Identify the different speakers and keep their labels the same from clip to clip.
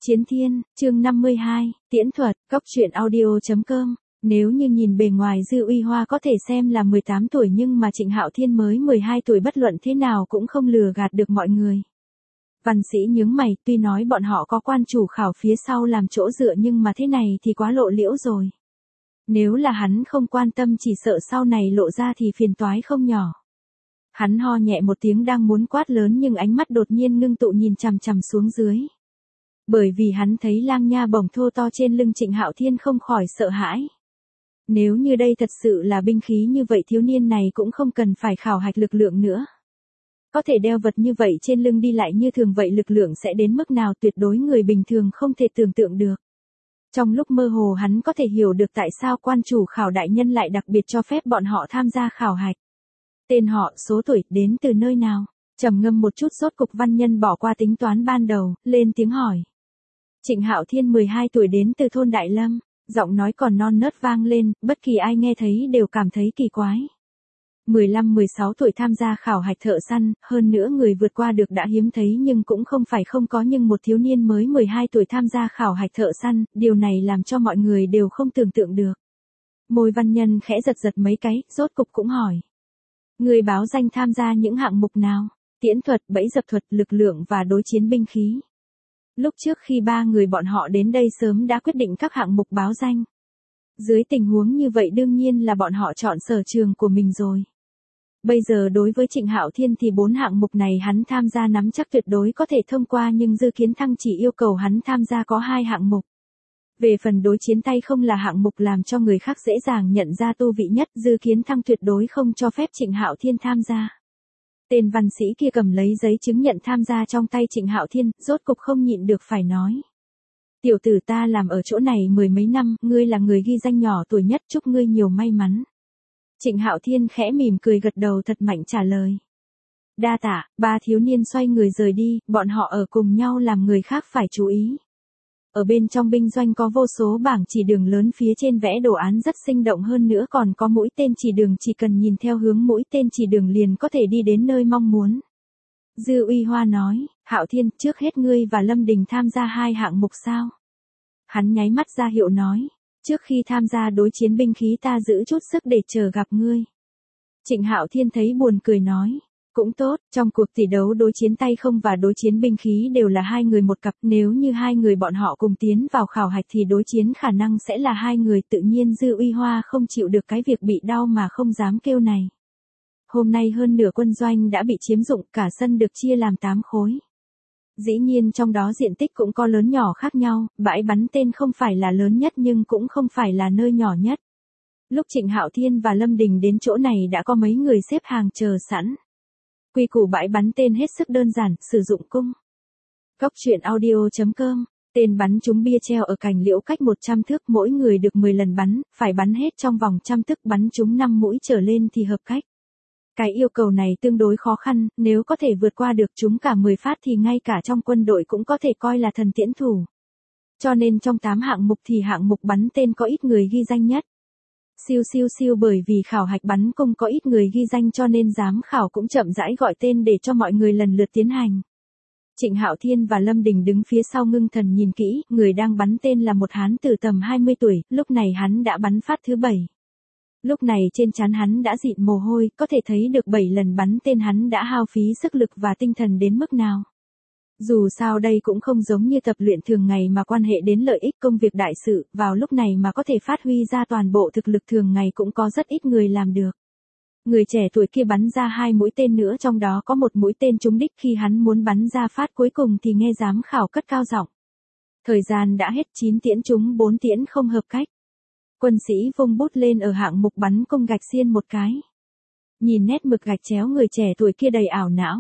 Speaker 1: Chiến Thiên, chương 52, Tiễn thuật, Cóc truyện audio.com. Nếu như nhìn bề ngoài Dư Uy Hoa có thể xem là 18 tuổi nhưng mà Trịnh Hạo Thiên mới 12 tuổi, bất luận thế nào cũng không lừa gạt được mọi người. Văn Sĩ nhướng mày, tuy nói bọn họ có quan chủ khảo phía sau làm chỗ dựa nhưng mà thế này thì quá lộ liễu rồi. Nếu là hắn không quan tâm chỉ sợ sau này lộ ra thì phiền toái không nhỏ. Hắn ho nhẹ một tiếng đang muốn quát lớn nhưng ánh mắt đột nhiên ngưng tụ nhìn chằm chằm xuống dưới. Bởi vì hắn thấy lang nha bổng thô to trên lưng Trịnh Hạo Thiên không khỏi sợ hãi. Nếu như đây thật sự là binh khí như vậy thiếu niên này cũng không cần phải khảo hạch lực lượng nữa. Có thể đeo vật như vậy trên lưng đi lại như thường vậy lực lượng sẽ đến mức nào tuyệt đối người bình thường không thể tưởng tượng được. Trong lúc mơ hồ hắn có thể hiểu được tại sao quan chủ khảo đại nhân lại đặc biệt cho phép bọn họ tham gia khảo hạch. Tên họ, số tuổi, đến từ nơi nào? Trầm ngâm một chút rốt cục Văn Nhân bỏ qua tính toán ban đầu, lên tiếng hỏi. Trịnh Hạo Thiên 12 tuổi đến từ thôn Đại Lâm, giọng nói còn non nớt vang lên, bất kỳ ai nghe thấy đều cảm thấy kỳ quái. 15-16 tuổi tham gia khảo hạch thợ săn, hơn nữa người vượt qua được đã hiếm thấy nhưng cũng không phải không có, nhưng một thiếu niên mới 12 tuổi tham gia khảo hạch thợ săn, điều này làm cho mọi người đều không tưởng tượng được. Môi Văn Nhân khẽ giật giật mấy cái, rốt cục cũng hỏi. Người báo danh tham gia những hạng mục nào? Tiễn thuật, bẫy dập thuật, lực lượng và đối chiến binh khí. Lúc trước khi ba người bọn họ đến đây sớm đã quyết định các hạng mục báo danh. Dưới tình huống như vậy đương nhiên là bọn họ chọn sở trường của mình rồi. Bây giờ đối với Trịnh Hạo Thiên thì 4 hạng mục này hắn tham gia nắm chắc tuyệt đối có thể thông qua, nhưng Dư Kiến Thăng chỉ yêu cầu hắn tham gia có 2 hạng mục. Về phần đối chiến tay không là hạng mục làm cho người khác dễ dàng nhận ra tu vị nhất, Dư Kiến Thăng tuyệt đối không cho phép Trịnh Hạo Thiên tham gia. Tên văn sĩ kia cầm lấy giấy chứng nhận tham gia trong tay Trịnh Hạo Thiên, rốt cục không nhịn được phải nói. Tiểu tử, ta làm ở chỗ này 10 mấy năm, ngươi là người ghi danh nhỏ tuổi nhất, chúc ngươi nhiều may mắn. Trịnh Hạo Thiên khẽ mỉm cười gật đầu thật mạnh trả lời. Đa tạ. Ba thiếu niên xoay người rời đi, bọn họ ở cùng nhau làm người khác phải chú ý. Ở bên trong binh doanh có vô số bảng chỉ đường lớn, phía trên vẽ đồ án rất sinh động, hơn nữa còn có mũi tên chỉ đường, chỉ cần nhìn theo hướng mũi tên chỉ đường liền có thể đi đến nơi mong muốn. Dư Uy Hoa nói, Hạo Thiên, trước hết ngươi và Lâm Đình tham gia 2 hạng mục sao? Hắn nháy mắt ra hiệu nói, trước khi tham gia đối chiến binh khí ta giữ chút sức để chờ gặp ngươi. Trịnh Hạo Thiên thấy buồn cười nói, cũng tốt, trong cuộc tỷ đấu đối chiến tay không và đối chiến binh khí đều là 2 người một cặp, nếu như 2 người bọn họ cùng tiến vào khảo hạch thì đối chiến khả năng sẽ là 2 người, tự nhiên Dư Uy Hoa không chịu được cái việc bị đau mà không dám kêu này. Hôm nay hơn nửa quân doanh đã bị chiếm dụng, cả sân được chia làm 8 khối. Dĩ nhiên trong đó diện tích cũng có lớn nhỏ khác nhau, bãi bắn tên không phải là lớn nhất nhưng cũng không phải là nơi nhỏ nhất. Lúc Trịnh Hạo Thiên và Lâm Đình đến chỗ này đã có mấy người xếp hàng chờ sẵn. Quy củ bãi bắn tên hết sức đơn giản, sử dụng cung. Cóc truyện audio.com. Tên bắn trúng bia treo ở cành liễu cách 100 thước, mỗi người được 10 lần bắn, phải bắn hết trong vòng 100 thước, bắn trúng 5 mũi trở lên thì hợp cách. Cái yêu cầu này tương đối khó khăn, nếu có thể vượt qua được chúng cả 10 phát thì ngay cả trong quân đội cũng có thể coi là thần tiễn thủ. Cho nên trong 8 hạng mục thì hạng mục bắn tên có ít người ghi danh nhất. Siêu siêu siêu, bởi vì khảo hạch bắn cung có ít người ghi danh cho nên giám khảo cũng chậm rãi gọi tên để cho mọi người lần lượt tiến hành. Trịnh Hạo Thiên và Lâm Đình đứng phía sau ngưng thần nhìn kỹ, người đang bắn tên là một hán tử tầm 20 tuổi, lúc này hắn đã bắn phát thứ 7. Lúc này trên trán hắn đã dịn mồ hôi, có thể thấy được 7 lần bắn tên hắn đã hao phí sức lực và tinh thần đến mức nào. Dù sao đây cũng không giống như tập luyện thường ngày mà quan hệ đến lợi ích công việc đại sự, vào lúc này mà có thể phát huy ra toàn bộ thực lực thường ngày cũng có rất ít người làm được. Người trẻ tuổi kia bắn ra 2 mũi tên nữa, trong đó có một mũi tên trúng đích, khi hắn muốn bắn ra phát cuối cùng thì nghe giám khảo cất cao giọng. Thời gian đã hết, 9 tiễn trúng 4 tiễn không hợp cách. Quân sĩ vung bút lên ở hạng mục bắn cung gạch xiên một cái. Nhìn nét mực gạch chéo người trẻ tuổi kia đầy ảo não.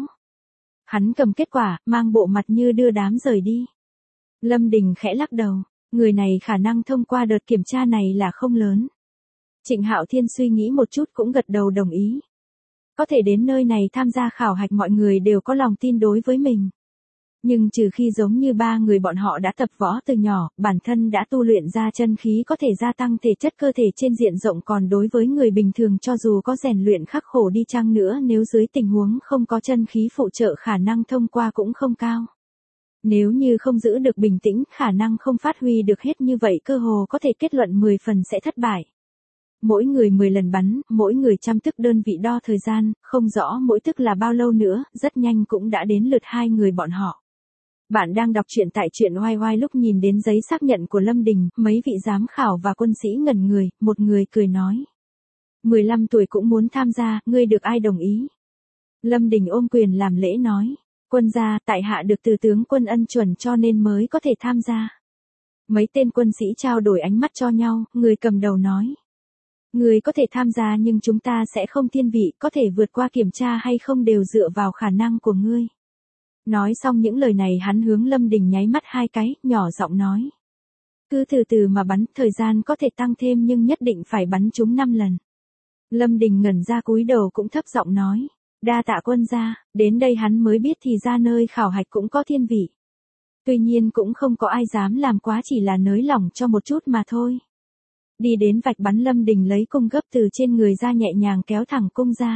Speaker 1: Hắn cầm kết quả, mang bộ mặt như đưa đám rời đi. Lâm Đình khẽ lắc đầu, người này khả năng thông qua đợt kiểm tra này là không lớn. Trịnh Hạo Thiên suy nghĩ một chút cũng gật đầu đồng ý. Có thể đến nơi này tham gia khảo hạch mọi người đều có lòng tin đối với mình. Nhưng trừ khi giống như 3 người bọn họ đã tập võ từ nhỏ, bản thân đã tu luyện ra chân khí có thể gia tăng thể chất cơ thể trên diện rộng, còn đối với người bình thường cho dù có rèn luyện khắc khổ đi chăng nữa nếu dưới tình huống không có chân khí phụ trợ khả năng thông qua cũng không cao. Nếu như không giữ được bình tĩnh, khả năng không phát huy được hết như vậy cơ hồ có thể kết luận 10 phần sẽ thất bại. Mỗi người 10 lần bắn, mỗi người trăm tức đơn vị đo thời gian, không rõ mỗi tức là bao lâu nữa, rất nhanh cũng đã đến lượt hai người bọn họ. Bạn đang đọc truyện tại truyện oai oai. Lúc nhìn đến giấy xác nhận của Lâm Đình, mấy vị giám khảo và quân sĩ ngẩn người, một người cười nói. 15 tuổi cũng muốn tham gia, ngươi được ai đồng ý? Lâm Đình ôm quyền làm lễ nói. Quân gia, tại hạ được từ tướng quân ân chuẩn cho nên mới có thể tham gia. Mấy tên quân sĩ trao đổi ánh mắt cho nhau, người cầm đầu nói. Người có thể tham gia nhưng chúng ta sẽ không thiên vị, có thể vượt qua kiểm tra hay không đều dựa vào khả năng của ngươi. Nói xong những lời này hắn hướng Lâm Đình nháy mắt hai cái, nhỏ giọng nói. Cứ từ từ mà bắn, thời gian có thể tăng thêm nhưng nhất định phải bắn trúng 5 lần. Lâm Đình ngẩn ra cúi đầu cũng thấp giọng nói. Đa tạ quân gia, đến đây hắn mới biết thì ra nơi khảo hạch cũng có thiên vị. Tuy nhiên cũng không có ai dám làm quá, chỉ là nới lỏng cho một chút mà thôi. Đi đến vạch bắn, Lâm Đình lấy cung gấp từ trên người ra nhẹ nhàng kéo thẳng cung ra.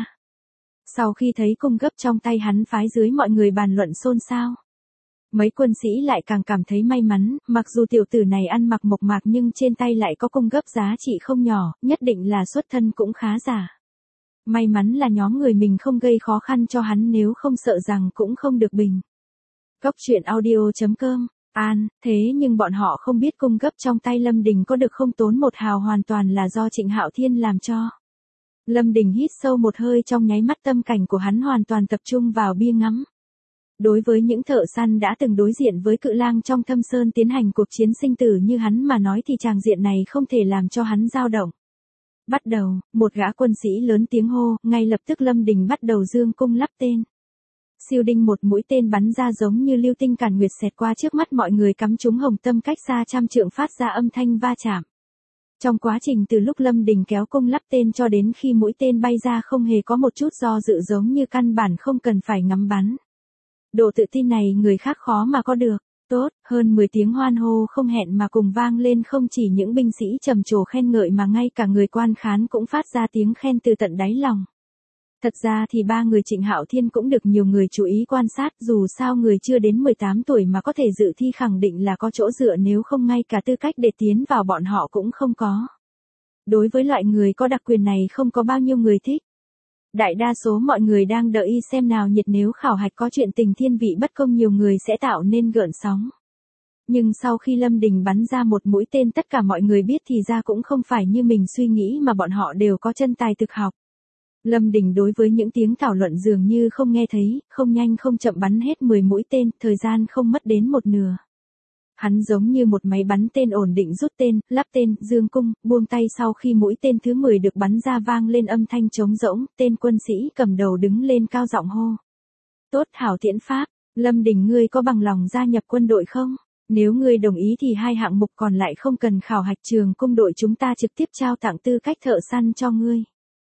Speaker 1: Sau khi thấy cung gấp trong tay hắn, phái dưới mọi người bàn luận xôn xao. Mấy quân sĩ lại càng cảm thấy may mắn, mặc dù tiểu tử này ăn mặc mộc mạc nhưng trên tay lại có cung gấp giá trị không nhỏ, nhất định là xuất thân cũng khá giả. May mắn là nhóm người mình không gây khó khăn cho hắn, nếu không sợ rằng cũng không được bình. Cốc truyện audio.com. Thế nhưng bọn họ không biết cung gấp trong tay Lâm Đình có được không tốn một hào hoàn toàn là do Trịnh Hạo Thiên làm cho. Lâm Đình hít sâu một hơi, trong nháy mắt tâm cảnh của hắn hoàn toàn tập trung vào bia ngắm. Đối với những thợ săn đã từng đối diện với cự lang trong thâm sơn tiến hành cuộc chiến sinh tử như hắn mà nói thì tràng diện này không thể làm cho hắn dao động. Bắt đầu, một gã quân sĩ lớn tiếng hô, ngay lập tức Lâm Đình bắt đầu dương cung lắp tên. Siêu đinh, một mũi tên bắn ra giống như lưu tinh càn nguyệt xẹt qua trước mắt mọi người, cắm trúng hồng tâm cách xa trăm trượng, phát ra âm thanh va chạm. Trong quá trình từ lúc Lâm Đình kéo cung lắp tên cho đến khi mũi tên bay ra không hề có một chút do dự, giống như căn bản không cần phải ngắm bắn. Độ tự tin này người khác khó mà có được. Tốt, hơn 10 tiếng hoan hô không hẹn mà cùng vang lên, không chỉ những binh sĩ trầm trồ khen ngợi mà ngay cả người quan khán cũng phát ra tiếng khen từ tận đáy lòng. Thật ra thì ba người Trịnh Hạo Thiên cũng được nhiều người chú ý quan sát, dù sao người chưa đến 18 tuổi mà có thể dự thi khẳng định là có chỗ dựa, nếu không ngay cả tư cách để tiến vào bọn họ cũng không có. Đối với loại người có đặc quyền này không có bao nhiêu người thích. Đại đa số mọi người đang đợi xem nào nhiệt, nếu khảo hạch có chuyện tình thiên vị bất công nhiều người sẽ tạo nên gợn sóng. Nhưng sau khi Lâm Đình bắn ra một mũi tên, tất cả mọi người biết thì ra cũng không phải như mình suy nghĩ mà bọn họ đều có chân tài thực học. Lâm Đình đối với những tiếng thảo luận dường như không nghe thấy, không nhanh không chậm bắn hết 10 mũi tên, thời gian không mất đến một nửa. Hắn giống như một máy bắn tên ổn định rút tên, lắp tên, dương cung, buông tay. Sau khi mũi tên thứ 10 được bắn ra vang lên âm thanh trống rỗng, tên quân sĩ cầm đầu đứng lên cao giọng hô. Tốt, hảo tiễn pháp, Lâm Đình, ngươi có bằng lòng gia nhập quân đội không? Nếu ngươi đồng ý thì hai hạng mục còn lại không cần khảo hạch, trường cung đội chúng ta trực tiếp trao tặng tư cách thợ săn cho ngươi.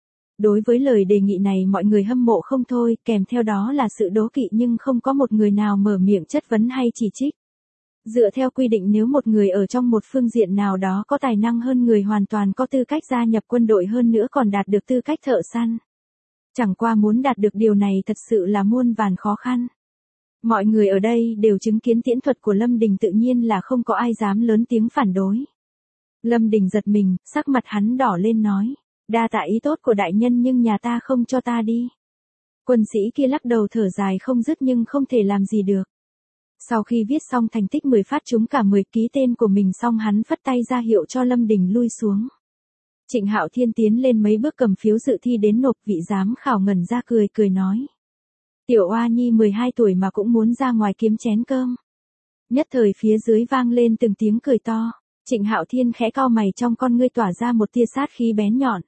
Speaker 1: Đối với lời đề nghị này mọi người hâm mộ không thôi, kèm theo đó là sự đố kỵ, nhưng không có một người nào mở miệng chất vấn hay chỉ trích. Dựa theo quy định, nếu một người ở trong một phương diện nào đó có tài năng hơn người, hoàn toàn có tư cách gia nhập quân đội, hơn nữa còn đạt được tư cách thợ săn. Chẳng qua muốn đạt được điều này thật sự là muôn vàn khó khăn. Mọi người ở đây đều chứng kiến tiễn thuật của Lâm Đình, tự nhiên là không có ai dám lớn tiếng phản đối. Lâm Đình giật mình, sắc mặt hắn đỏ lên nói. Đa tạ ý tốt của đại nhân nhưng nhà ta không cho ta đi. Quân sĩ kia lắc đầu thở dài không dứt nhưng không thể làm gì được. Sau khi viết xong thành tích 10 phát trúng cả 10 ký tên của mình xong, hắn phất tay ra hiệu cho Lâm Đình lui xuống. Trịnh Hạo Thiên tiến lên mấy bước cầm phiếu dự thi đến nộp, vị giám khảo ngẩn ra cười nói. Tiểu oa nhi 12 tuổi mà cũng muốn ra ngoài kiếm chén cơm. Nhất thời phía dưới vang lên từng tiếng cười to. Trịnh Hạo Thiên khẽ cau mày, trong con ngươi tỏa ra một tia sát khí bén nhọn.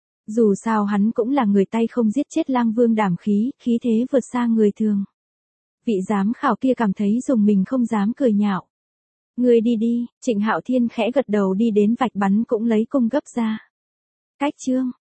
Speaker 1: Dù sao hắn cũng là người tay không giết chết lang vương đảm khí, khí thế vượt xa người thường. Vị giám khảo kia cảm thấy dùng mình, không dám cười nhạo. Ngươi đi đi, Trịnh Hạo Thiên khẽ gật đầu đi đến vạch bắn cũng lấy cung gấp ra. Cách chương